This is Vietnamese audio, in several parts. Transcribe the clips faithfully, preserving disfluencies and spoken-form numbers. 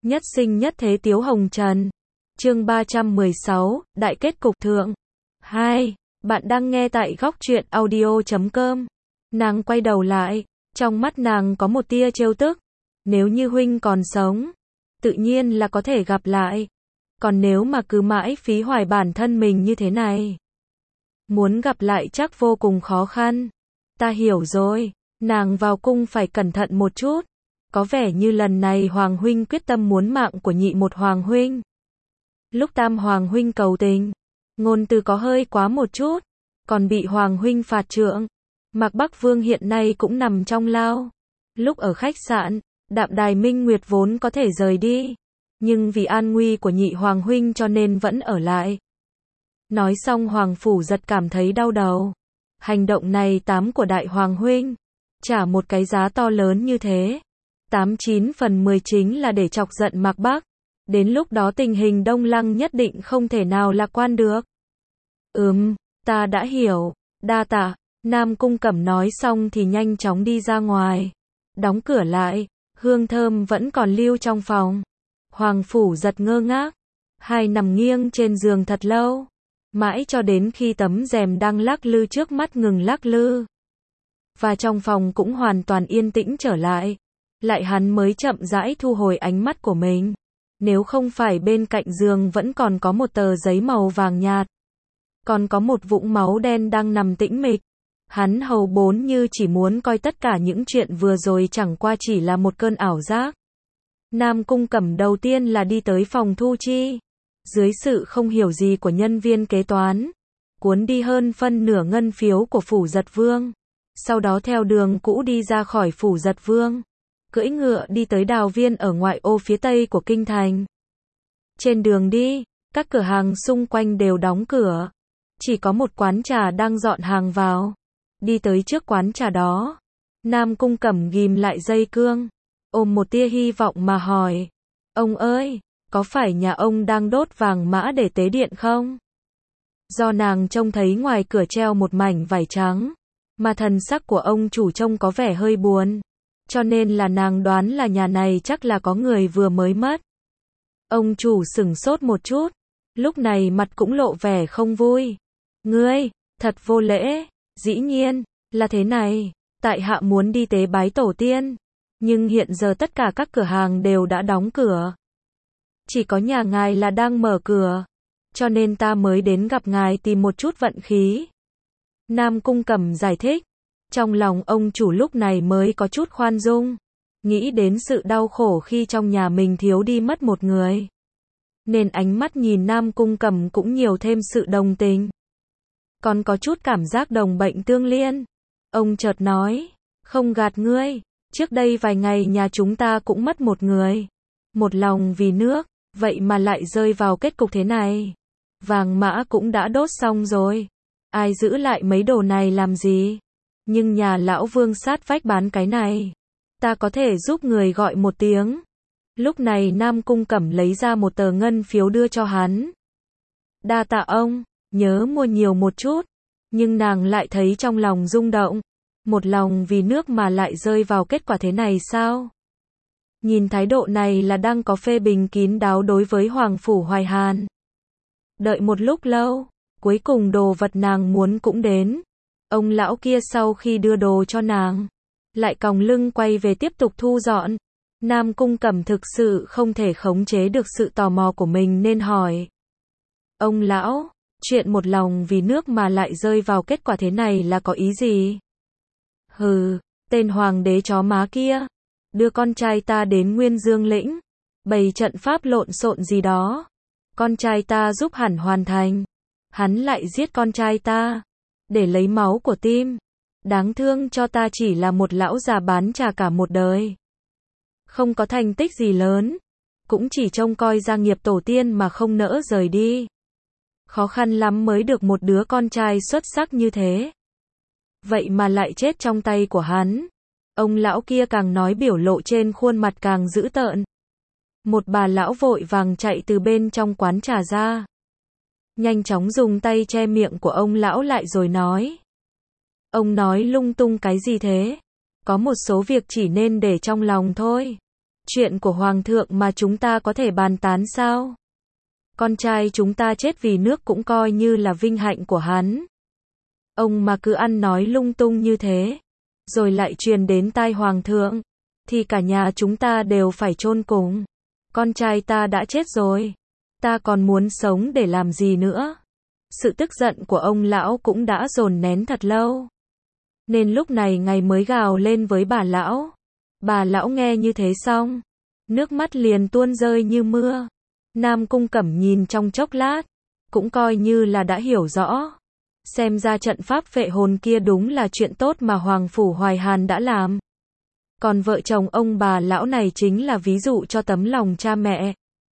Nhất sinh nhất thế Tiếu Hồng Trần. Chương ba trăm mười sáu, Đại kết cục thượng. hai. Bạn đang nghe tại góc truyện audio chấm com. Nàng quay đầu lại, trong mắt nàng có một tia trêu tức. Nếu như huynh còn sống, tự nhiên là có thể gặp lại. Còn nếu mà cứ mãi phí hoài bản thân mình như thế này, muốn gặp lại chắc vô cùng khó khăn. Ta hiểu rồi, nàng vào cung phải cẩn thận một chút. Có vẻ như lần này Hoàng huynh quyết tâm muốn mạng của nhị một Hoàng huynh. Lúc Tam Hoàng huynh cầu tình, ngôn từ có hơi quá một chút, còn bị Hoàng huynh phạt trượng. Mạc Bắc Vương hiện nay cũng nằm trong lao. Lúc ở khách sạn, Đạm Đài Minh Nguyệt vốn có thể rời đi, nhưng vì an nguy của nhị Hoàng huynh cho nên vẫn ở lại. Nói xong Hoàng Phủ Giật cảm thấy đau đầu. Hành động này tám của đại Hoàng huynh, trả một cái giá to lớn như thế, tám chín phần mười chính là để chọc giận Mạc Bắc. Đến lúc đó tình hình Đông Lăng nhất định không thể nào lạc quan được. Ừm, ta đã hiểu, đa tạ. Nam Cung Cẩm nói xong thì nhanh chóng đi ra ngoài, đóng cửa lại, hương thơm vẫn còn lưu trong phòng. Hoàng Phủ Giật ngơ ngác, hai nằm nghiêng trên giường thật lâu, mãi cho đến khi tấm rèm đang lắc lư trước mắt ngừng lắc lư, và trong phòng cũng hoàn toàn yên tĩnh trở lại, lại hắn mới chậm rãi thu hồi ánh mắt của mình. Nếu không phải bên cạnh giường vẫn còn có một tờ giấy màu vàng nhạt, còn có một vũng máu đen đang nằm tĩnh mịch, hắn hầu bốn như chỉ muốn coi tất cả những chuyện vừa rồi chẳng qua chỉ là một cơn ảo giác. Nam Cung Cẩm đầu tiên là đi tới phòng thu chi, dưới sự không hiểu gì của nhân viên kế toán, cuốn đi hơn phân nửa ngân phiếu của Phủ Giật Vương, sau đó theo đường cũ đi ra khỏi Phủ Giật Vương, cưỡi ngựa đi tới Đào Viên ở ngoại ô phía tây của kinh thành. Trên đường đi, các cửa hàng xung quanh đều đóng cửa, chỉ có một quán trà đang dọn hàng vào. Đi tới trước quán trà đó, Nam Cung Cẩm ghim lại dây cương, ôm một tia hy vọng mà hỏi: "Ông ơi, có phải nhà ông đang đốt vàng mã để tế điện không?" Do nàng trông thấy ngoài cửa treo một mảnh vải trắng, mà thần sắc của ông chủ trông có vẻ hơi buồn, cho nên là nàng đoán là nhà này chắc là có người vừa mới mất. Ông chủ sửng sốt một chút, lúc này mặt cũng lộ vẻ không vui. "Ngươi, thật vô lễ, dĩ nhiên là thế này, tại hạ muốn đi tế bái tổ tiên, nhưng hiện giờ tất cả các cửa hàng đều đã đóng cửa. Chỉ có nhà ngài là đang mở cửa, cho nên ta mới đến gặp ngài tìm một chút vận khí." Nam Cung Cẩm giải thích. Trong lòng ông chủ lúc này mới có chút khoan dung, nghĩ đến sự đau khổ khi trong nhà mình thiếu đi mất một người, nên ánh mắt nhìn Nam Cung Cẩm cũng nhiều thêm sự đồng tình, còn có chút cảm giác đồng bệnh tương liên. Ông chợt nói: "Không gạt ngươi, trước đây vài ngày nhà chúng ta cũng mất một người, một lòng vì nước, vậy mà lại rơi vào kết cục thế này. Vàng mã cũng đã đốt xong rồi, ai giữ lại mấy đồ này làm gì? Nhưng nhà lão Vương sát vách bán cái này, ta có thể giúp người gọi một tiếng." Lúc này Nam Cung Cẩm lấy ra một tờ ngân phiếu đưa cho hắn. "Đa tạ ông, nhớ mua nhiều một chút." Nhưng nàng lại thấy trong lòng rung động, một lòng vì nước mà lại rơi vào kết quả thế này sao? Nhìn thái độ này là đang có phê bình kín đáo đối với Hoàng Phủ Hoài Hàn. Đợi một lúc lâu, cuối cùng đồ vật nàng muốn cũng đến. Ông lão kia sau khi đưa đồ cho nàng, lại còng lưng quay về tiếp tục thu dọn. Nam Cung Cẩm thực sự không thể khống chế được sự tò mò của mình nên hỏi: "Ông lão, chuyện một lòng vì nước mà lại rơi vào kết quả thế này là có ý gì?" "Hừ, tên hoàng đế chó má kia, đưa con trai ta đến Nguyên Dương lĩnh, bày trận pháp lộn xộn gì đó. Con trai ta giúp hẳn hoàn thành, hắn lại giết con trai ta, để lấy máu của tim. Đáng thương cho ta chỉ là một lão già bán trà cả một đời, không có thành tích gì lớn, cũng chỉ trông coi gia nghiệp tổ tiên mà không nỡ rời đi. Khó khăn lắm mới được một đứa con trai xuất sắc như thế, vậy mà lại chết trong tay của hắn." Ông lão kia càng nói biểu lộ trên khuôn mặt càng dữ tợn. Một bà lão vội vàng chạy từ bên trong quán trà ra, nhanh chóng dùng tay che miệng của ông lão lại rồi nói: "Ông nói lung tung cái gì thế? Có một số việc chỉ nên để trong lòng thôi. Chuyện của Hoàng thượng mà chúng ta có thể bàn tán sao? Con trai chúng ta chết vì nước cũng coi như là vinh hạnh của hắn. Ông mà cứ ăn nói lung tung như thế, rồi lại truyền đến tai Hoàng thượng, thì cả nhà chúng ta đều phải chôn cùng. Con trai ta đã chết rồi, ta còn muốn sống để làm gì nữa? Sự tức giận của ông lão cũng đã dồn nén thật lâu, nên lúc này ngài mới gào lên với bà lão. Bà lão nghe như thế xong, nước mắt liền tuôn rơi như mưa. Nam Cung Cẩm nhìn trong chốc lát, cũng coi như là đã hiểu rõ. Xem ra trận pháp phệ hồn kia đúng là chuyện tốt mà Hoàng Phủ Hoài Hàn đã làm. Còn vợ chồng ông bà lão này chính là ví dụ cho tấm lòng cha mẹ.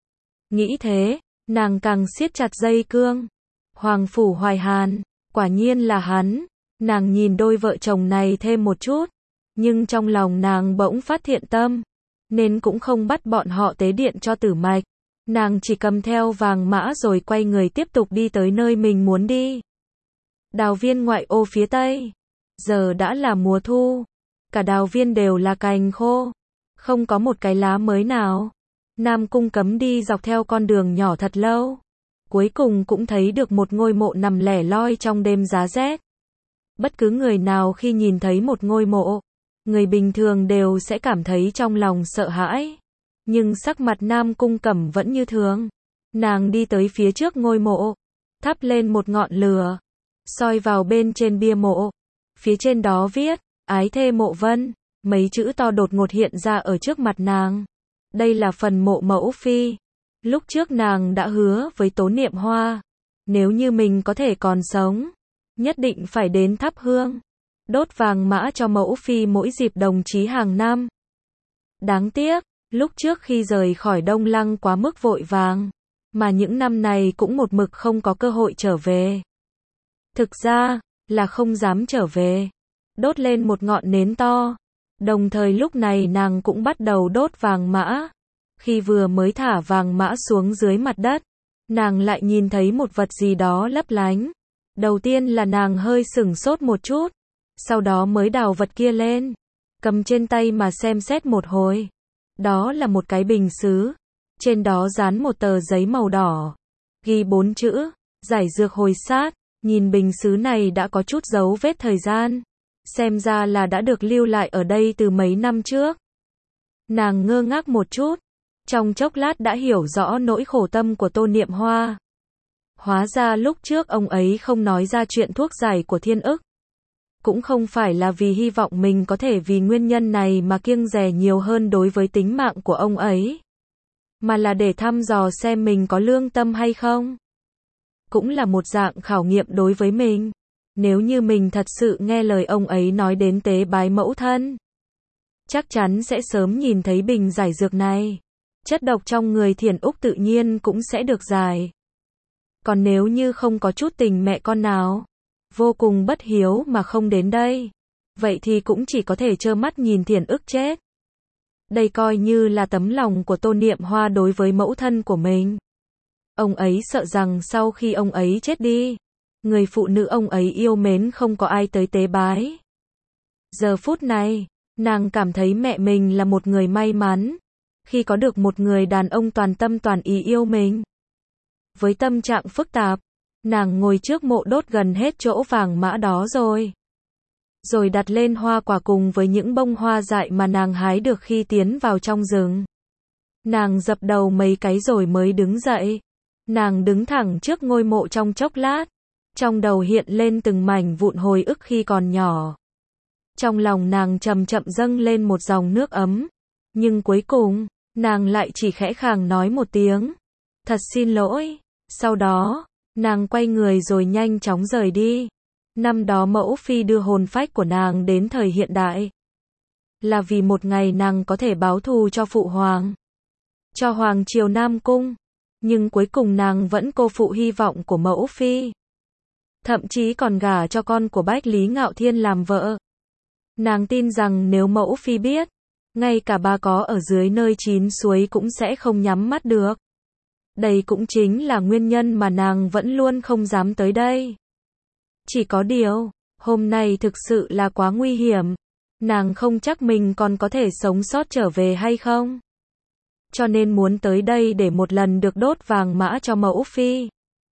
Nghĩ thế, nàng càng siết chặt dây cương. Hoàng Phủ Hoài Hàn, quả nhiên là hắn. Nàng nhìn đôi vợ chồng này thêm một chút, nhưng trong lòng nàng bỗng phát thiện tâm, nên cũng không bắt bọn họ tế điện cho Tử Mạch. Nàng chỉ cầm theo vàng mã rồi quay người tiếp tục đi tới nơi mình muốn đi. Đào viên ngoại ô phía tây. Giờ đã là mùa thu, cả đào viên đều là cành khô, không có một cái lá mới nào. Nam Cung Cấm đi dọc theo con đường nhỏ thật lâu, cuối cùng cũng thấy được một ngôi mộ nằm lẻ loi trong đêm giá rét. Bất cứ người nào khi nhìn thấy một ngôi mộ, người bình thường đều sẽ cảm thấy trong lòng sợ hãi. Nhưng sắc mặt Nam Cung Cẩm vẫn như thường. Nàng đi tới phía trước ngôi mộ, thắp lên một ngọn lửa, soi vào bên trên bia mộ. Phía trên đó viết, Ái thê Mộ Vân, mấy chữ to đột ngột hiện ra ở trước mặt nàng. Đây là phần mộ mẫu phi. Lúc trước nàng đã hứa với Tố Niệm Hoa, nếu như mình có thể còn sống, nhất định phải đến thắp hương, đốt vàng mã cho mẫu phi mỗi dịp đồng chí hàng năm. Đáng tiếc, lúc trước khi rời khỏi Đông Lăng quá mức vội vàng, mà những năm này cũng một mực không có cơ hội trở về. Thực ra, là không dám trở về. Đốt lên một ngọn nến to. Đồng thời lúc này nàng cũng bắt đầu đốt vàng mã. Khi vừa mới thả vàng mã xuống dưới mặt đất, nàng lại nhìn thấy một vật gì đó lấp lánh. Đầu tiên là nàng hơi sửng sốt một chút, sau đó mới đào vật kia lên, cầm trên tay mà xem xét một hồi. Đó là một cái bình sứ, trên đó dán một tờ giấy màu đỏ, ghi bốn chữ, giải dược hồi sát. Nhìn bình sứ này đã có chút dấu vết thời gian, xem ra là đã được lưu lại ở đây từ mấy năm trước. Nàng ngơ ngác một chút, trong chốc lát đã hiểu rõ nỗi khổ tâm của Tô Niệm Hoa. Hóa ra lúc trước ông ấy không nói ra chuyện thuốc giải của Thiên Ức, cũng không phải là vì hy vọng mình có thể vì nguyên nhân này mà kiêng dè nhiều hơn đối với tính mạng của ông ấy, mà là để thăm dò xem mình có lương tâm hay không. Cũng là một dạng khảo nghiệm đối với mình. Nếu như mình thật sự nghe lời ông ấy nói đến tế bái mẫu thân, chắc chắn sẽ sớm nhìn thấy bình giải dược này. Chất độc trong người Thiển Úc tự nhiên cũng sẽ được giải. Còn nếu như không có chút tình mẹ con nào, vô cùng bất hiếu mà không đến đây, vậy thì cũng chỉ có thể trơ mắt nhìn Thiển Ức chết. Đây coi như là tấm lòng của Tô Niệm Hoa đối với mẫu thân của mình. Ông ấy sợ rằng sau khi ông ấy chết đi, người phụ nữ ông ấy yêu mến không có ai tới tế bái. Giờ phút này, nàng cảm thấy mẹ mình là một người may mắn, khi có được một người đàn ông toàn tâm toàn ý yêu mình. Với tâm trạng phức tạp, nàng ngồi trước mộ đốt gần hết chỗ vàng mã đó rồi. Rồi đặt lên hoa quả cùng với những bông hoa dại mà nàng hái được khi tiến vào trong rừng. Nàng dập đầu mấy cái rồi mới đứng dậy. Nàng đứng thẳng trước ngôi mộ trong chốc lát, trong đầu hiện lên từng mảnh vụn hồi ức khi còn nhỏ. Trong lòng nàng chậm chậm dâng lên một dòng nước ấm, nhưng cuối cùng, nàng lại chỉ khẽ khàng nói một tiếng, thật xin lỗi. Sau đó, nàng quay người rồi nhanh chóng rời đi. Năm đó mẫu phi đưa hồn phách của nàng đến thời hiện đại, là vì một ngày nàng có thể báo thù cho phụ hoàng, cho hoàng triều Nam Cung. Nhưng cuối cùng nàng vẫn cô phụ hy vọng của mẫu phi. Thậm chí còn gả cho con của Bách Lý Ngạo Thiên làm vợ. Nàng tin rằng nếu mẫu phi biết, ngay cả bà có ở dưới nơi chín suối cũng sẽ không nhắm mắt được. Đây cũng chính là nguyên nhân mà nàng vẫn luôn không dám tới đây. Chỉ có điều, hôm nay thực sự là quá nguy hiểm. Nàng không chắc mình còn có thể sống sót trở về hay không. cho nên muốn tới đây để một lần được đốt vàng mã cho mẫu phi.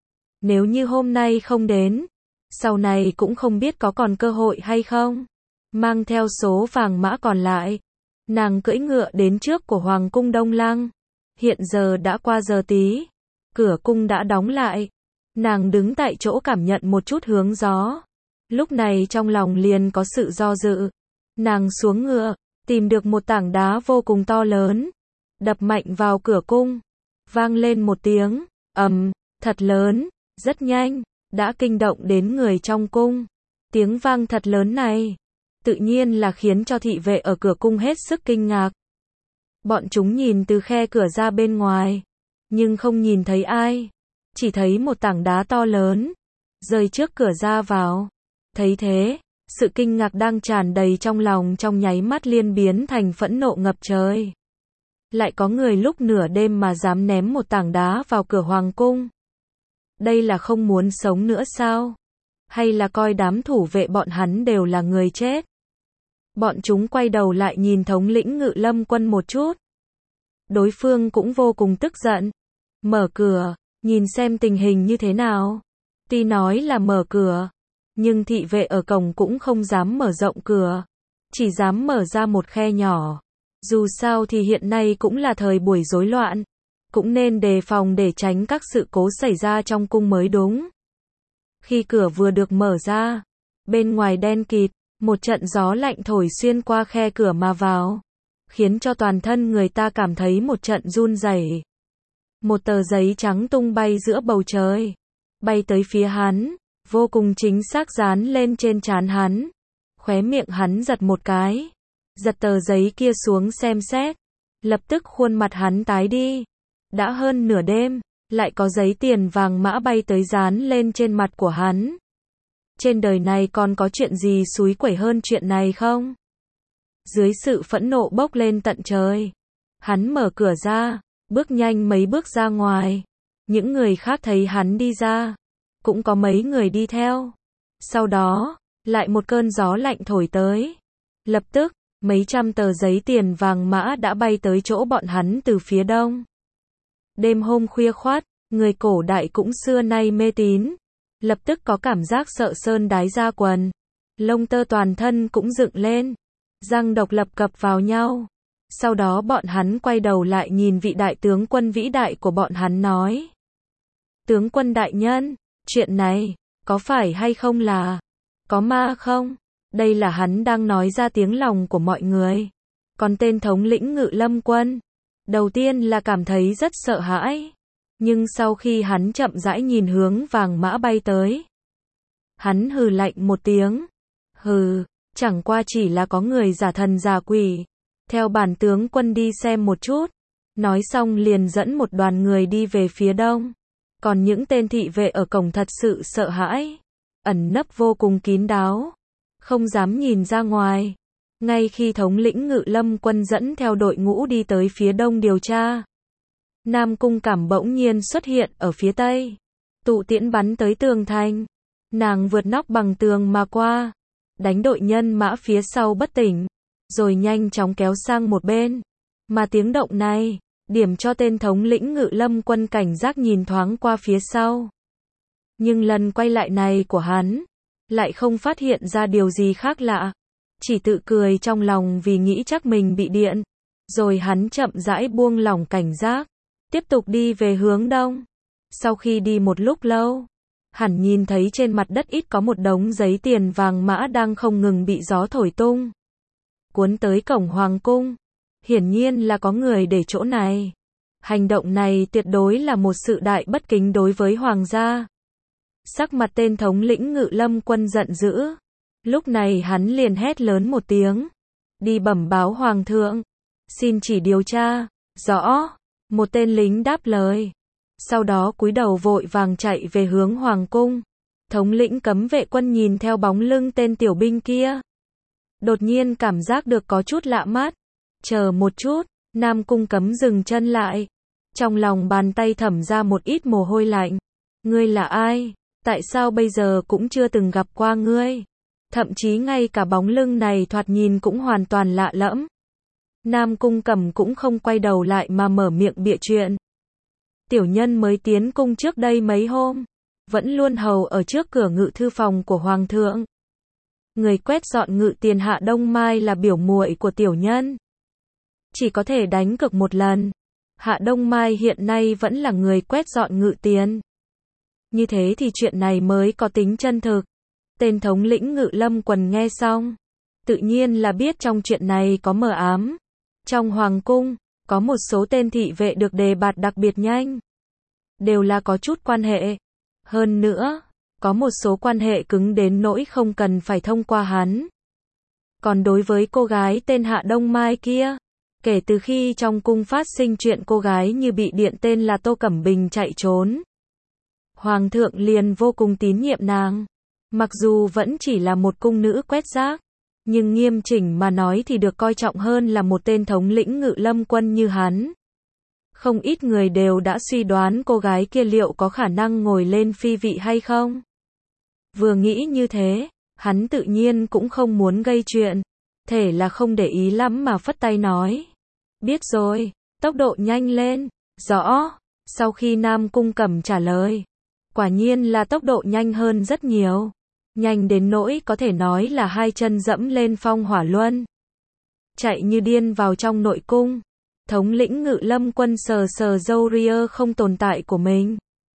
Nếu như hôm nay không đến, sau này cũng không biết có còn cơ hội hay không. Mang theo số vàng mã còn lại, nàng cưỡi ngựa đến trước của Hoàng cung Đông Lăng. Hiện giờ đã qua giờ tí, cửa cung đã đóng lại. Nàng đứng tại chỗ cảm nhận một chút hướng gió. Lúc này trong lòng liền có sự do dự. Nàng xuống ngựa, tìm được một tảng đá vô cùng to lớn, đập mạnh vào cửa cung. Vang lên một tiếng, ầm, thật lớn, rất nhanh, đã kinh động đến người trong cung. Tiếng vang thật lớn này, tự nhiên là khiến cho thị vệ ở cửa cung hết sức kinh ngạc. Bọn chúng nhìn từ khe cửa ra bên ngoài, nhưng không nhìn thấy ai, chỉ thấy một tảng đá to lớn, rơi trước cửa ra vào. Thấy thế, sự kinh ngạc đang tràn đầy trong lòng trong nháy mắt liên biến thành phẫn nộ ngập trời. Lại có người lúc nửa đêm mà dám ném một tảng đá vào cửa hoàng cung. Đây là không muốn sống nữa sao? Hay là coi đám thủ vệ bọn hắn đều là người chết? Bọn chúng quay đầu lại nhìn thống lĩnh Ngự Lâm quân một chút. Đối phương cũng vô cùng tức giận. Mở cửa, nhìn xem tình hình như thế nào. Tuy nói là mở cửa, nhưng thị vệ ở cổng cũng không dám mở rộng cửa, chỉ dám mở ra một khe nhỏ. Dù sao thì hiện nay cũng là thời buổi rối loạn, cũng nên đề phòng để tránh các sự cố xảy ra trong cung mới đúng. Khi cửa vừa được mở ra, bên ngoài đen kịt, một trận gió lạnh thổi xuyên qua khe cửa mà vào, khiến cho toàn thân người ta cảm thấy một trận run rẩy. Một tờ giấy trắng tung bay giữa bầu trời, bay tới phía hắn, vô cùng chính xác dán lên trên trán hắn. Khóe miệng hắn giật một cái, giật tờ giấy kia xuống xem xét, lập tức khuôn mặt hắn tái đi. Đã hơn nửa đêm, lại có giấy tiền vàng mã bay tới dán lên trên mặt của hắn. Trên đời này còn có chuyện gì xúi quẩy hơn chuyện này không? Dưới sự phẫn nộ bốc lên tận trời, hắn mở cửa ra, bước nhanh mấy bước ra ngoài. Những người khác thấy hắn đi ra, cũng có mấy người đi theo. Sau đó, lại một cơn gió lạnh thổi tới. Lập tức, mấy trăm tờ giấy tiền vàng mã đã bay tới chỗ bọn hắn từ phía đông. Đêm hôm khuya khoắt, người cổ đại cũng xưa nay mê tín. Lập tức có cảm giác sợ sơn đái ra quần. Lông tơ toàn thân cũng dựng lên. Răng độc lập cập vào nhau. Sau đó bọn hắn quay đầu lại nhìn vị đại tướng quân vĩ đại của bọn hắn nói. Tướng quân đại nhân, chuyện này, có phải hay không là, có ma không? Đây là hắn đang nói ra tiếng lòng của mọi người. Còn tên thống lĩnh Ngự Lâm quân, đầu tiên là cảm thấy rất sợ hãi. Nhưng sau khi hắn chậm rãi nhìn hướng vàng mã bay tới, hắn hừ lạnh một tiếng. Hừ, chẳng qua chỉ là có người giả thần giả quỷ. Theo bản tướng quân đi xem một chút. Nói xong liền dẫn một đoàn người đi về phía đông. Còn những tên thị vệ ở cổng thật sự sợ hãi, ẩn nấp vô cùng kín đáo, không dám nhìn ra ngoài. Ngay khi thống lĩnh Ngự Lâm quân dẫn theo đội ngũ đi tới phía đông điều tra, Nam Cung Cảm bỗng nhiên xuất hiện ở phía tây, tụ tiễn bắn tới tường thành. Nàng vượt nóc bằng tường mà qua, đánh đội nhân mã phía sau bất tỉnh, rồi nhanh chóng kéo sang một bên. Mà tiếng động này, điểm cho tên thống lĩnh Ngự Lâm quân cảnh giác nhìn thoáng qua phía sau. Nhưng lần quay lại này của hắn, lại không phát hiện ra điều gì khác lạ. Chỉ tự cười trong lòng vì nghĩ chắc mình bị điện. Rồi hắn chậm rãi buông lỏng cảnh giác, tiếp tục đi về hướng đông. Sau khi đi một lúc lâu, hắn nhìn thấy trên mặt đất ít có một đống giấy tiền vàng mã đang không ngừng bị gió thổi tung, cuốn tới cổng hoàng cung. Hiển nhiên là có người để chỗ này. Hành động này tuyệt đối là một sự đại bất kính đối với hoàng gia. Sắc mặt tên thống lĩnh Ngự Lâm quân giận dữ. Lúc này hắn liền hét lớn một tiếng. Đi bẩm báo hoàng thượng. Xin chỉ điều tra. Rõ. Một tên lính đáp lời. Sau đó cúi đầu vội vàng chạy về hướng hoàng cung. Thống lĩnh cấm vệ quân nhìn theo bóng lưng tên tiểu binh kia, đột nhiên cảm giác được có chút lạ mắt. Chờ một chút, Nam Cung Cấm dừng chân lại. Trong lòng bàn tay thẩm ra một ít mồ hôi lạnh. Ngươi là ai? Tại sao bây giờ cũng chưa từng gặp qua ngươi? Thậm chí ngay cả bóng lưng này thoạt nhìn cũng hoàn toàn lạ lẫm. Nam Cung Cẩm cũng không quay đầu lại mà mở miệng bịa chuyện. Tiểu nhân mới tiến cung trước đây mấy hôm, vẫn luôn hầu ở trước cửa ngự thư phòng của Hoàng thượng. Người quét dọn ngự tiền Hạ Đông Mai là biểu muội của tiểu nhân. Chỉ có thể đánh cược một lần. Hạ Đông Mai hiện nay vẫn là người quét dọn ngự tiền. Như thế thì chuyện này mới có tính chân thực. Tên thống lĩnh Ngự Lâm Quần nghe xong, tự nhiên là biết trong chuyện này có mờ ám. Trong hoàng cung, có một số tên thị vệ được đề bạt đặc biệt nhanh. Đều là có chút quan hệ. Hơn nữa, có một số quan hệ cứng đến nỗi không cần phải thông qua hắn. Còn đối với cô gái tên Hạ Đông Mai kia, kể từ khi trong cung phát sinh chuyện cô gái như bị điện tên là Tô Cẩm Bình chạy trốn, Hoàng thượng liền vô cùng tín nhiệm nàng. Mặc dù vẫn chỉ là một cung nữ quét rác, nhưng nghiêm chỉnh mà nói thì được coi trọng hơn là một tên thống lĩnh Ngự Lâm Quân như hắn. Không ít người đều đã suy đoán cô gái kia liệu có khả năng ngồi lên phi vị hay không. Vừa nghĩ như thế, hắn tự nhiên cũng không muốn gây chuyện. Thể là không để ý lắm mà phất tay nói. Biết rồi, tốc độ nhanh lên. Rõ. Sau khi Nam Cung Cẩm trả lời, quả nhiên là tốc độ nhanh hơn rất nhiều. Nhanh đến nỗi có thể nói là hai chân dẫm lên phong hỏa luân. Chạy như điên vào trong nội cung. Thống lĩnh Ngự Lâm Quân sờ sờ râu ria không tồn tại của mình.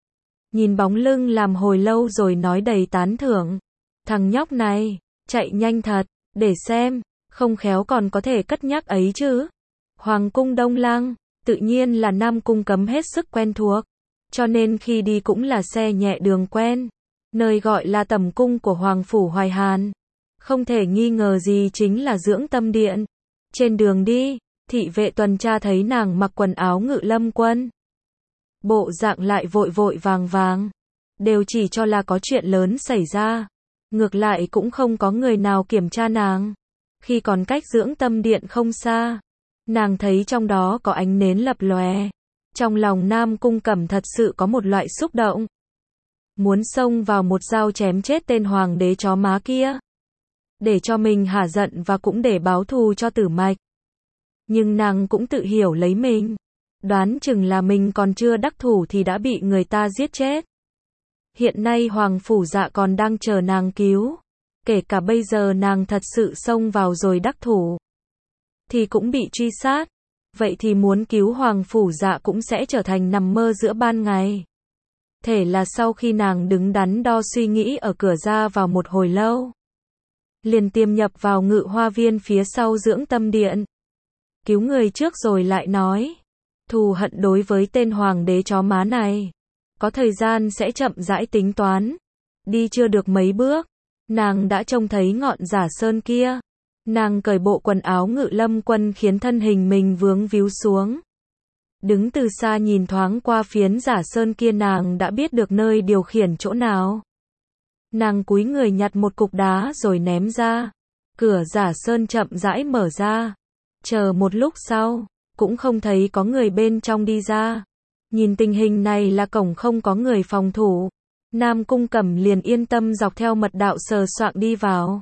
Nhìn bóng lưng làm hồi lâu rồi nói đầy tán thưởng. Thằng nhóc này, chạy nhanh thật, để xem, không khéo còn có thể cất nhắc ấy chứ. Hoàng cung Đông Lăng, tự nhiên là Nam Cung Cấm hết sức quen thuộc. Cho nên khi đi cũng là xe nhẹ đường quen. Nơi gọi là tẩm cung của Hoàng Phủ Hoài Hàn. Không thể nghi ngờ gì chính là dưỡng tâm điện. Trên đường đi, thị vệ tuần tra thấy nàng mặc quần áo Ngự Lâm Quân. Bộ dạng lại vội vội vàng vàng. Đều chỉ cho là có chuyện lớn xảy ra. Ngược lại cũng không có người nào kiểm tra nàng. Khi còn cách dưỡng tâm điện không xa, nàng thấy trong đó có ánh nến lập lòe. Trong lòng Nam Cung Cẩm thật sự có một loại xúc động. Muốn xông vào một dao chém chết tên hoàng đế chó má kia. Để cho mình hả giận và cũng để báo thù cho Tử Mạch. Nhưng nàng cũng tự hiểu lấy mình. Đoán chừng là mình còn chưa đắc thủ thì đã bị người ta giết chết. Hiện nay Hoàng Phủ Dạ còn đang chờ nàng cứu. Kể cả bây giờ nàng thật sự xông vào rồi đắc thủ, thì cũng bị truy sát. Vậy thì muốn cứu Hoàng Phủ Dạ cũng sẽ trở thành nằm mơ giữa ban ngày. Thể là sau khi nàng đứng đắn đo suy nghĩ ở cửa ra vào một hồi lâu, liền tiềm nhập vào Ngự Hoa Viên phía sau dưỡng tâm điện. Cứu người trước rồi lại nói. Thù hận đối với tên hoàng đế chó má này, có thời gian sẽ chậm rãi tính toán. Đi chưa được mấy bước, nàng đã trông thấy ngọn giả sơn kia. Nàng cởi bộ quần áo Ngự Lâm Quân khiến thân hình mình vướng víu xuống. Đứng từ xa nhìn thoáng qua phiến giả sơn kia, nàng đã biết được nơi điều khiển chỗ nào. Nàng cúi người nhặt một cục đá rồi ném ra. Cửa giả sơn chậm rãi mở ra. Chờ một lúc sau, cũng không thấy có người bên trong đi ra. Nhìn tình hình này là cổng không có người phòng thủ. Nam Cung Cẩm liền yên tâm dọc theo mật đạo sờ soạng đi vào.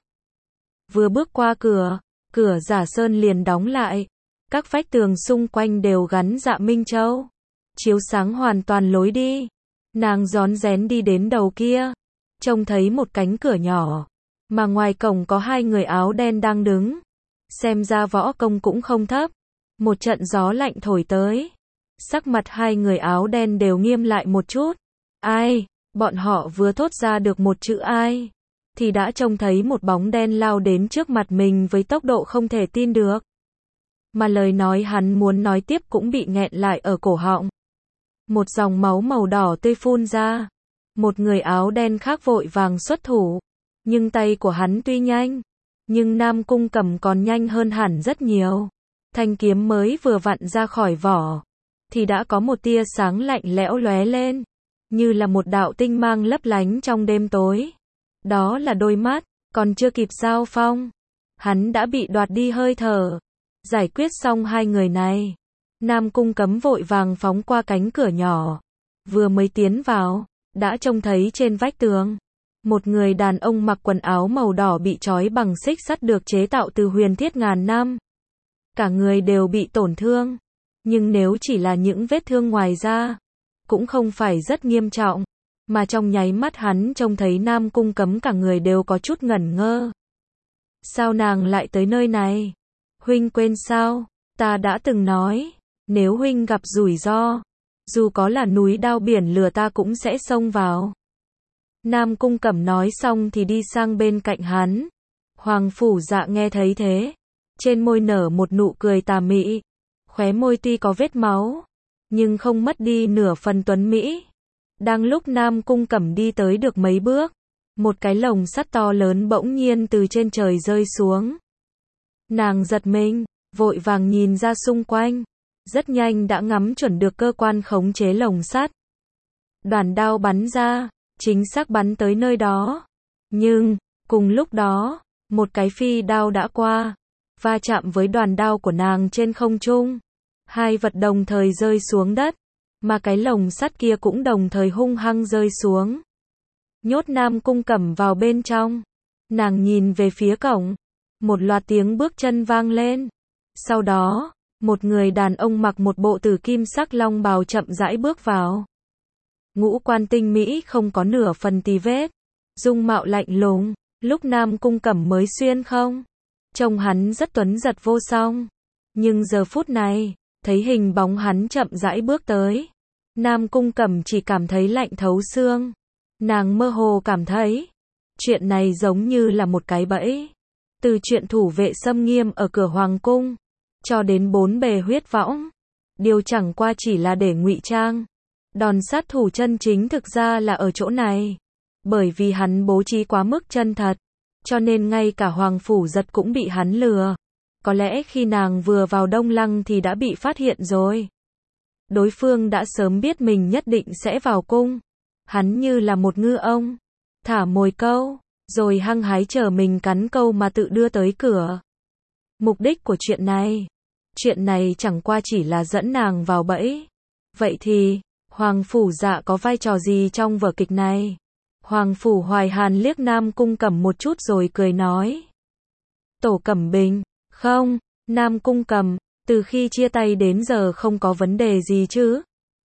Vừa bước qua cửa, cửa giả sơn liền đóng lại. Các vách tường xung quanh đều gắn dạ Minh Châu, chiếu sáng hoàn toàn lối đi. Nàng rón rén đi đến đầu kia, trông thấy một cánh cửa nhỏ, mà ngoài cổng có hai người áo đen đang đứng. Xem ra võ công cũng không thấp. Một trận gió lạnh thổi tới. Sắc mặt hai người áo đen đều nghiêm lại một chút. Ai? Bọn họ vừa thốt ra được một chữ ai, thì đã trông thấy một bóng đen lao đến trước mặt mình với tốc độ không thể tin được. Mà lời nói hắn muốn nói tiếp cũng bị nghẹn lại ở cổ họng. Một dòng máu màu đỏ tươi phun ra. Một người áo đen khác vội vàng xuất thủ. Nhưng tay của hắn tuy nhanh, nhưng Nam Cung Cẩm còn nhanh hơn hẳn rất nhiều. Thanh kiếm mới vừa vặn ra khỏi vỏ, thì đã có một tia sáng lạnh lẽo lóe lên, như là một đạo tinh mang lấp lánh trong đêm tối. Đó là đôi mắt, còn chưa kịp giao phong, hắn đã bị đoạt đi hơi thở. Giải quyết xong hai người này, Nam Cung Cấm vội vàng phóng qua cánh cửa nhỏ. Vừa mới tiến vào, đã trông thấy trên vách tường một người đàn ông mặc quần áo màu đỏ bị trói bằng xích sắt được chế tạo từ huyền thiết ngàn năm. cả người đều bị tổn thương. Nhưng nếu chỉ là những vết thương ngoài da, cũng không phải rất nghiêm trọng. Mà trong nháy mắt hắn trông thấy Nam Cung Cấm cả người đều có chút ngẩn ngơ. Sao nàng lại tới nơi này? Huynh quên sao? Ta đã từng nói, nếu huynh gặp rủi ro, dù có là núi đao biển lửa ta cũng sẽ xông vào. Nam Cung Cẩm nói xong thì đi sang bên cạnh hắn. Hoàng Phủ Dạ nghe thấy thế, trên môi nở một nụ cười tà mị, khóe môi tuy có vết máu, nhưng không mất đi nửa phần tuấn mỹ. Đang lúc Nam Cung Cẩm đi tới được mấy bước, một cái lồng sắt to lớn bỗng nhiên từ trên trời rơi xuống. Nàng giật mình, vội vàng nhìn ra xung quanh, rất nhanh đã ngắm chuẩn được cơ quan khống chế lồng sắt. Đoàn đao bắn ra, chính xác bắn tới nơi đó. Nhưng, cùng lúc đó, một cái phi đao đã qua, va chạm với đoàn đao của nàng trên không trung. Hai vật đồng thời rơi xuống đất, mà cái lồng sắt kia cũng đồng thời hung hăng rơi xuống. Nhốt Nam Cung Cẩm vào bên trong. Nàng nhìn về phía cổng, một loạt tiếng bước chân vang lên. Sau đó, một người đàn ông mặc một bộ tử kim sắc long bào chậm rãi bước vào. Ngũ quan tinh mỹ không có nửa phần tì vết, dung mạo lạnh lùng, lúc Nam Cung Cẩm mới xuyên không, trông hắn rất tuấn giật vô song. Nhưng giờ phút này, thấy hình bóng hắn chậm rãi bước tới, Nam Cung Cẩm chỉ cảm thấy lạnh thấu xương. Nàng mơ hồ cảm thấy, chuyện này giống như là một cái bẫy. Từ chuyện thủ vệ xâm nghiêm ở cửa hoàng cung, cho đến bốn bề huyết võng, điều chẳng qua chỉ là để ngụy trang. Đòn sát thủ chân chính thực ra là ở chỗ này. Bởi vì hắn bố trí quá mức chân thật, cho nên ngay cả Hoàng Phủ Giật cũng bị hắn lừa. Có lẽ khi nàng vừa vào Đông Lăng thì đã bị phát hiện rồi. Đối phương đã sớm biết mình nhất định sẽ vào cung. Hắn như là một ngư ông, thả mồi câu, rồi hăng hái chờ mình cắn câu mà tự đưa tới cửa. Mục đích của chuyện này, chuyện này chẳng qua chỉ là dẫn nàng vào bẫy. Vậy thì, Hoàng Phủ Dạ có vai trò gì trong vở kịch này? Hoàng Phủ Hoài Hàn liếc Nam Cung Cẩm một chút rồi cười nói. Tổ Cẩm Bình, không, Nam Cung Cẩm, từ khi chia tay đến giờ không có vấn đề gì chứ?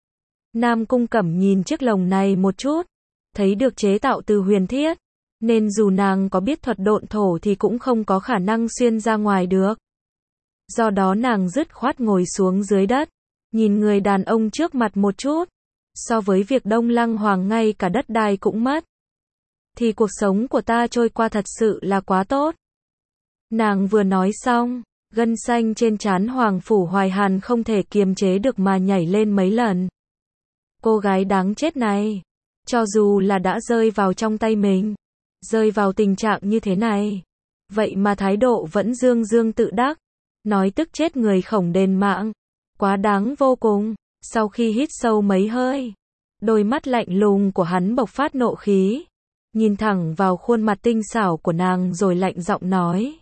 Nam Cung Cẩm nhìn chiếc lồng này một chút, thấy được chế tạo từ huyền thiết, nên dù nàng có biết thuật độn thổ thì cũng không có khả năng xuyên ra ngoài được. Do đó nàng dứt khoát ngồi xuống dưới đất, nhìn người đàn ông trước mặt một chút. So với việc Đông Lăng Hoàng ngay cả đất đai cũng mất, thì cuộc sống của ta trôi qua thật sự là quá tốt. Nàng vừa nói xong, gân xanh trên trán Hoàng Phủ Hoài Hàn không thể kiềm chế được mà nhảy lên mấy lần. Cô gái đáng chết này, cho dù là đã rơi vào trong tay mình, rơi vào tình trạng như thế này, vậy mà thái độ vẫn dương dương tự đắc, nói tức chết người khổng đền mạng, quá đáng vô cùng. Sau khi hít sâu mấy hơi, đôi mắt lạnh lùng của hắn bộc phát nộ khí, nhìn thẳng vào khuôn mặt tinh xảo của nàng rồi lạnh giọng nói.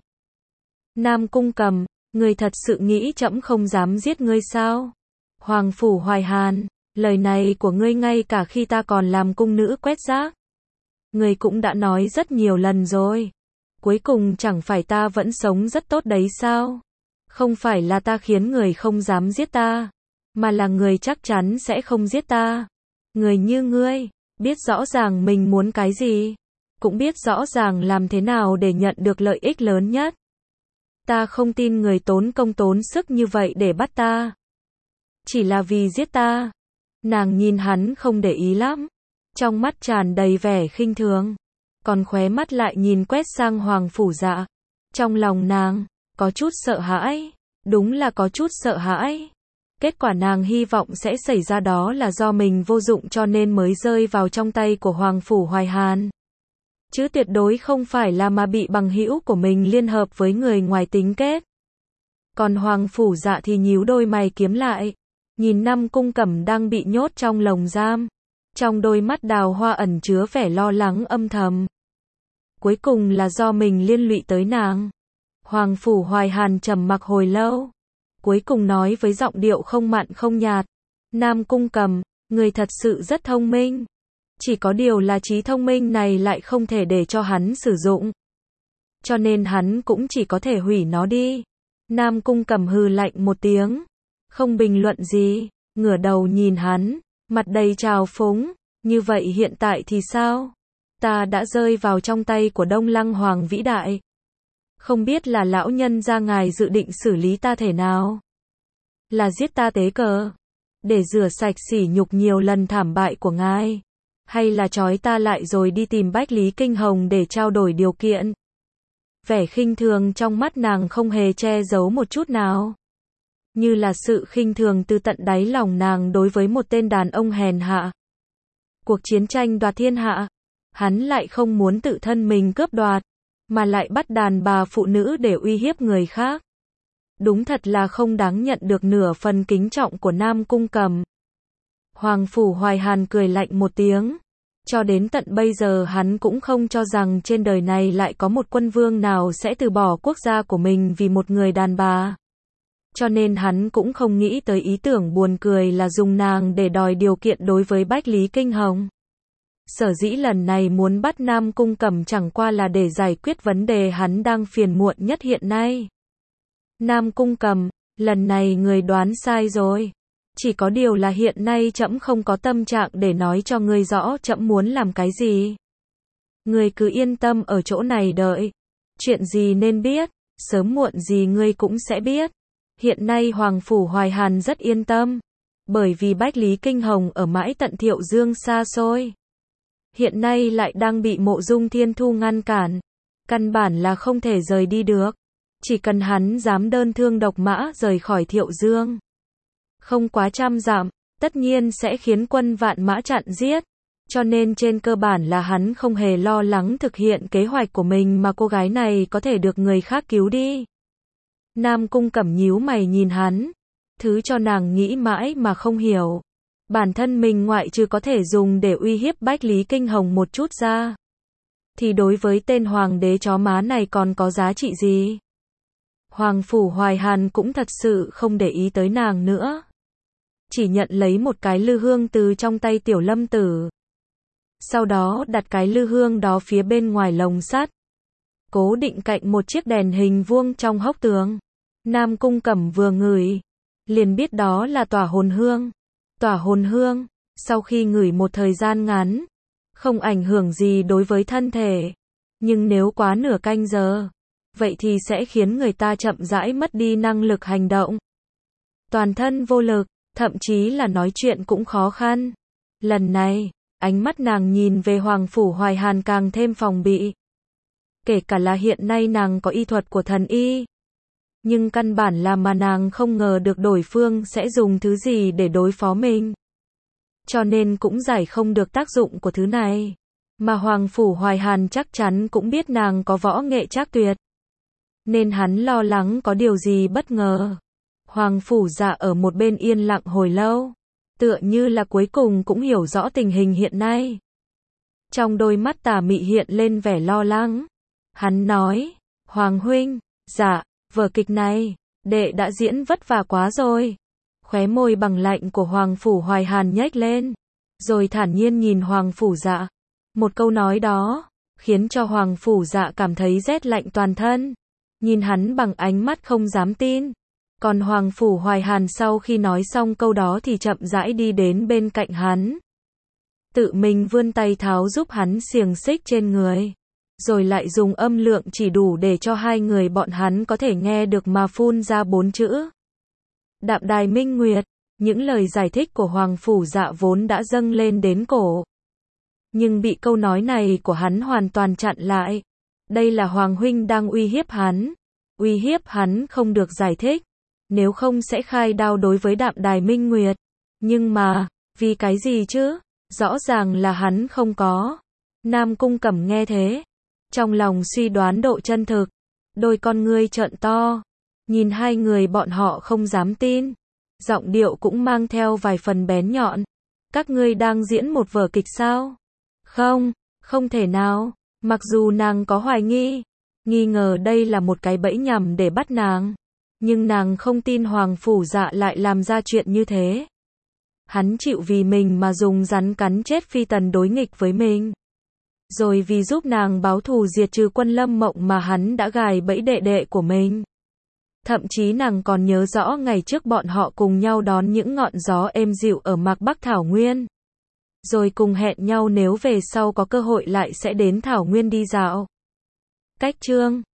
Nam Cung Cẩm, ngươi thật sự nghĩ trẫm không dám giết ngươi sao? Hoàng Phủ Hoài Hàn, lời này của ngươi ngay cả khi ta còn làm cung nữ quét rác, ngươi cũng đã nói rất nhiều lần rồi. Cuối cùng chẳng phải ta vẫn sống rất tốt đấy sao? Không phải là ta khiến người không dám giết ta, mà là người chắc chắn sẽ không giết ta. Người như ngươi, biết rõ ràng mình muốn cái gì, cũng biết rõ ràng làm thế nào để nhận được lợi ích lớn nhất. Ta không tin người tốn công tốn sức như vậy để bắt ta, chỉ là vì giết ta. Nàng nhìn hắn không để ý lắm, trong mắt tràn đầy vẻ khinh thường, còn khóe mắt lại nhìn quét sang Hoàng Phủ Dạ. Trong lòng nàng, có chút sợ hãi, đúng là có chút sợ hãi. Kết quả nàng hy vọng sẽ xảy ra đó là do mình vô dụng cho nên mới rơi vào trong tay của Hoàng Phủ Hoài Hàn. Chứ tuyệt đối không phải là mà bị bằng hữu của mình liên hợp với người ngoài tính kết. Còn Hoàng Phủ Dạ thì nhíu đôi mày kiếm lại, nhìn Nam Cung Cẩm đang bị nhốt trong lồng giam. Trong đôi mắt đào hoa ẩn chứa vẻ lo lắng âm thầm. Cuối cùng là do mình liên lụy tới nàng. Hoàng Phủ Hoài Hàn trầm mặc hồi lâu, cuối cùng nói với giọng điệu không mặn không nhạt. Nam Cung Cẩm, người thật sự rất thông minh. Chỉ có điều là trí thông minh này lại không thể để cho hắn sử dụng. Cho nên hắn cũng chỉ có thể hủy nó đi. Nam Cung Cẩm hừ lạnh một tiếng, không bình luận gì, ngửa đầu nhìn hắn, mặt đầy trào phúng, như vậy hiện tại thì sao? Ta đã rơi vào trong tay của Đông Lăng Hoàng vĩ đại. Không biết là lão nhân gia ngài dự định xử lý ta thế nào? Là giết ta tế cờ, để rửa sạch sỉ nhục nhiều lần thảm bại của ngài, hay là trói ta lại rồi đi tìm Bách Lý Kinh Hồng để trao đổi điều kiện? Vẻ khinh thường trong mắt nàng không hề che giấu một chút nào, như là sự khinh thường từ tận đáy lòng nàng đối với một tên đàn ông hèn hạ. Cuộc chiến tranh đoạt thiên hạ, hắn lại không muốn tự thân mình cướp đoạt, mà lại bắt đàn bà phụ nữ để uy hiếp người khác. Đúng thật là không đáng nhận được nửa phần kính trọng của Nam Cung Cẩm. Hoàng Phủ Hoài Hàn cười lạnh một tiếng. Cho đến tận bây giờ hắn cũng không cho rằng trên đời này lại có một quân vương nào sẽ từ bỏ quốc gia của mình vì một người đàn bà. Cho nên hắn cũng không nghĩ tới ý tưởng buồn cười là dùng nàng để đòi điều kiện đối với Bách Lý Kinh Hồng. Sở dĩ lần này muốn bắt Nam Cung Cẩm chẳng qua là để giải quyết vấn đề hắn đang phiền muộn nhất hiện nay. Nam Cung Cẩm, lần này người đoán sai rồi. Chỉ có điều là hiện nay trẫm không có tâm trạng để nói cho ngươi rõ trẫm muốn làm cái gì. Ngươi cứ yên tâm ở chỗ này đợi. Chuyện gì nên biết, sớm muộn gì ngươi cũng sẽ biết. Hiện nay Hoàng Phủ Hoài Hàn rất yên tâm, bởi vì Bách Lý Kinh Hồng ở mãi tận Thiệu Dương xa xôi. Hiện nay lại đang bị Mộ Dung Thiên Thu ngăn cản. Căn bản là không thể rời đi được. Chỉ cần hắn dám đơn thương độc mã rời khỏi Thiệu Dương, không quá trăm dặm, tất nhiên sẽ khiến quân vạn mã chặn giết. Cho nên trên cơ bản là hắn không hề lo lắng thực hiện kế hoạch của mình mà cô gái này có thể được người khác cứu đi. Nam Cung Cẩm nhíu mày nhìn hắn, thứ cho nàng nghĩ mãi mà không hiểu. Bản thân mình ngoại trừ có thể dùng để uy hiếp Bách Lý Kinh Hồng một chút ra, thì đối với tên hoàng đế chó má này còn có giá trị gì? Hoàng Phủ Hoài Hàn cũng thật sự không để ý tới nàng nữa. Chỉ nhận lấy một cái lư hương từ trong tay Tiểu Lâm Tử. Sau đó đặt cái lư hương đó phía bên ngoài lồng sắt, cố định cạnh một chiếc đèn hình vuông trong hốc tường. Nam Cung Cẩm vừa ngửi, liền biết đó là tỏa hồn hương. Tỏa hồn hương, sau khi ngửi một thời gian ngắn, không ảnh hưởng gì đối với thân thể. Nhưng nếu quá nửa canh giờ, vậy thì sẽ khiến người ta chậm rãi mất đi năng lực hành động. Toàn thân vô lực, thậm chí là nói chuyện cũng khó khăn. Lần này, ánh mắt nàng nhìn về Hoàng Phủ Hoài Hàn càng thêm phòng bị. Kể cả là hiện nay nàng có y thuật của thần y, nhưng căn bản là mà nàng không ngờ được đối phương sẽ dùng thứ gì để đối phó mình. Cho nên cũng giải không được tác dụng của thứ này. Mà Hoàng Phủ Hoài Hàn chắc chắn cũng biết nàng có võ nghệ trác tuyệt, nên hắn lo lắng có điều gì bất ngờ. Hoàng Phủ Dạ ở một bên yên lặng hồi lâu, tựa như là cuối cùng cũng hiểu rõ tình hình hiện nay. Trong đôi mắt tà mị hiện lên vẻ lo lắng. Hắn nói, Hoàng huynh, dạ, vở kịch này, đệ đã diễn vất vả quá rồi. Khóe môi bằng lạnh của Hoàng Phủ Hoài Hàn nhếch lên, rồi thản nhiên nhìn Hoàng Phủ Dạ. Một câu nói đó, khiến cho Hoàng Phủ Dạ cảm thấy rét lạnh toàn thân, nhìn hắn bằng ánh mắt không dám tin. Còn Hoàng Phủ Hoài Hàn sau khi nói xong câu đó thì chậm rãi đi đến bên cạnh hắn, tự mình vươn tay tháo giúp hắn xiềng xích trên người, rồi lại dùng âm lượng chỉ đủ để cho hai người bọn hắn có thể nghe được mà phun ra bốn chữ: Đạm Đài Minh Nguyệt. Những lời giải thích của Hoàng Phủ Dạ vốn đã dâng lên đến cổ, nhưng bị câu nói này của hắn hoàn toàn chặn lại. Đây là Hoàng huynh đang uy hiếp hắn, uy hiếp hắn không được giải thích, nếu không sẽ khai đao đối với Đạm Đài Minh Nguyệt. Nhưng mà, vì cái gì chứ? Rõ ràng là hắn không có. Nam Cung Cẩm nghe thế, trong lòng suy đoán độ chân thực, đôi con ngươi trợn to, nhìn hai người bọn họ không dám tin, giọng điệu cũng mang theo vài phần bén nhọn. Các ngươi đang diễn một vở kịch sao? Không, không thể nào. Mặc dù nàng có hoài nghi, nghi ngờ đây là một cái bẫy nhằm để bắt nàng, nhưng nàng không tin Hoàng Phủ Dạ lại làm ra chuyện như thế. Hắn chịu vì mình mà dùng rắn cắn chết Phi Tần đối nghịch với mình, rồi vì giúp nàng báo thù diệt trừ quân Lâm Mộng mà hắn đã gài bẫy đệ đệ của mình. Thậm chí nàng còn nhớ rõ ngày trước bọn họ cùng nhau đón những ngọn gió êm dịu ở mạc Bắc Thảo Nguyên. Rồi cùng hẹn nhau nếu về sau có cơ hội lại sẽ đến Thảo Nguyên đi dạo. Cách chương